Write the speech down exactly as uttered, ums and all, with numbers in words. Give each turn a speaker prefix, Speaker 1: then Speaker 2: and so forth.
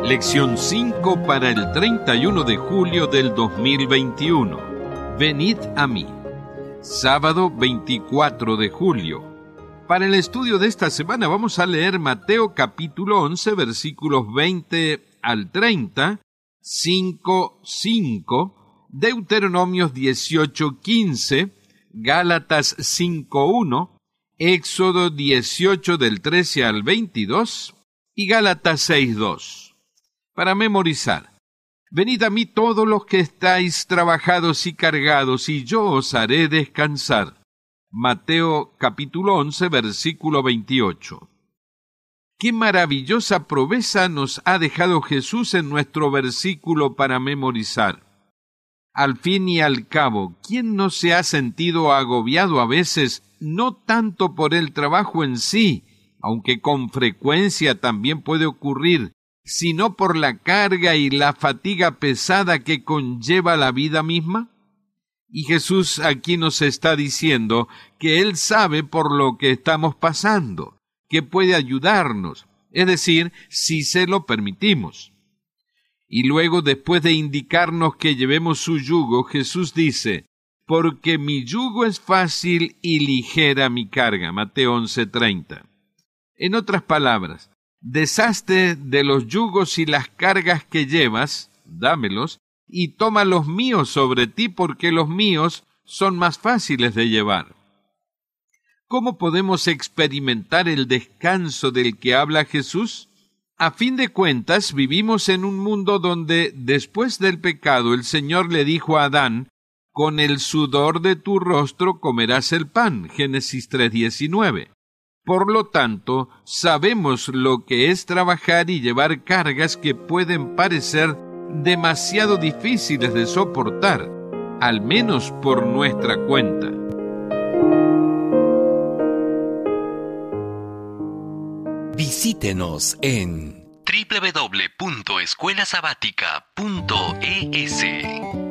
Speaker 1: Lección cinco para el treinta y uno de julio del dos mil veintiuno. Venid a mí. Sábado veinticuatro de julio. Para el estudio de esta semana vamos a leer Mateo capítulo once, versículos veinte al treinta, cinco, cinco, Deuteronomios dieciocho, quince, Gálatas cinco, uno, Éxodo dieciocho del trece al veintidós y Gálatas seis, dos. Para memorizar: venid a mí todos los que estáis trabajados y cargados, y yo os haré descansar. Mateo capítulo once, versículo veintiocho. Qué maravillosa proeza nos ha dejado Jesús en nuestro versículo para memorizar. Al fin y al cabo, ¿quién no se ha sentido agobiado a veces, no tanto por el trabajo en sí, aunque con frecuencia también puede ocurrir, sino por la carga y la fatiga pesada que conlleva la vida misma? Y Jesús aquí nos está diciendo que Él sabe por lo que estamos pasando, que puede ayudarnos, es decir, si se lo permitimos. Y luego, después de indicarnos que llevemos su yugo, Jesús dice: porque mi yugo es fácil y ligera mi carga. Mateo once, treinta. En otras palabras, deshazte de los yugos y las cargas que llevas, dámelos, y toma los míos sobre ti, porque los míos son más fáciles de llevar. ¿Cómo podemos experimentar el descanso del que habla Jesús? A fin de cuentas, vivimos en un mundo donde, después del pecado, el Señor le dijo a Adán: con el sudor de tu rostro comerás el pan. Génesis tres, diecinueve. Por lo tanto, sabemos lo que es trabajar y llevar cargas que pueden parecer demasiado difíciles de soportar, al menos por nuestra cuenta.
Speaker 2: Visítenos en doble u doble u doble u punto escuela sabática punto e s.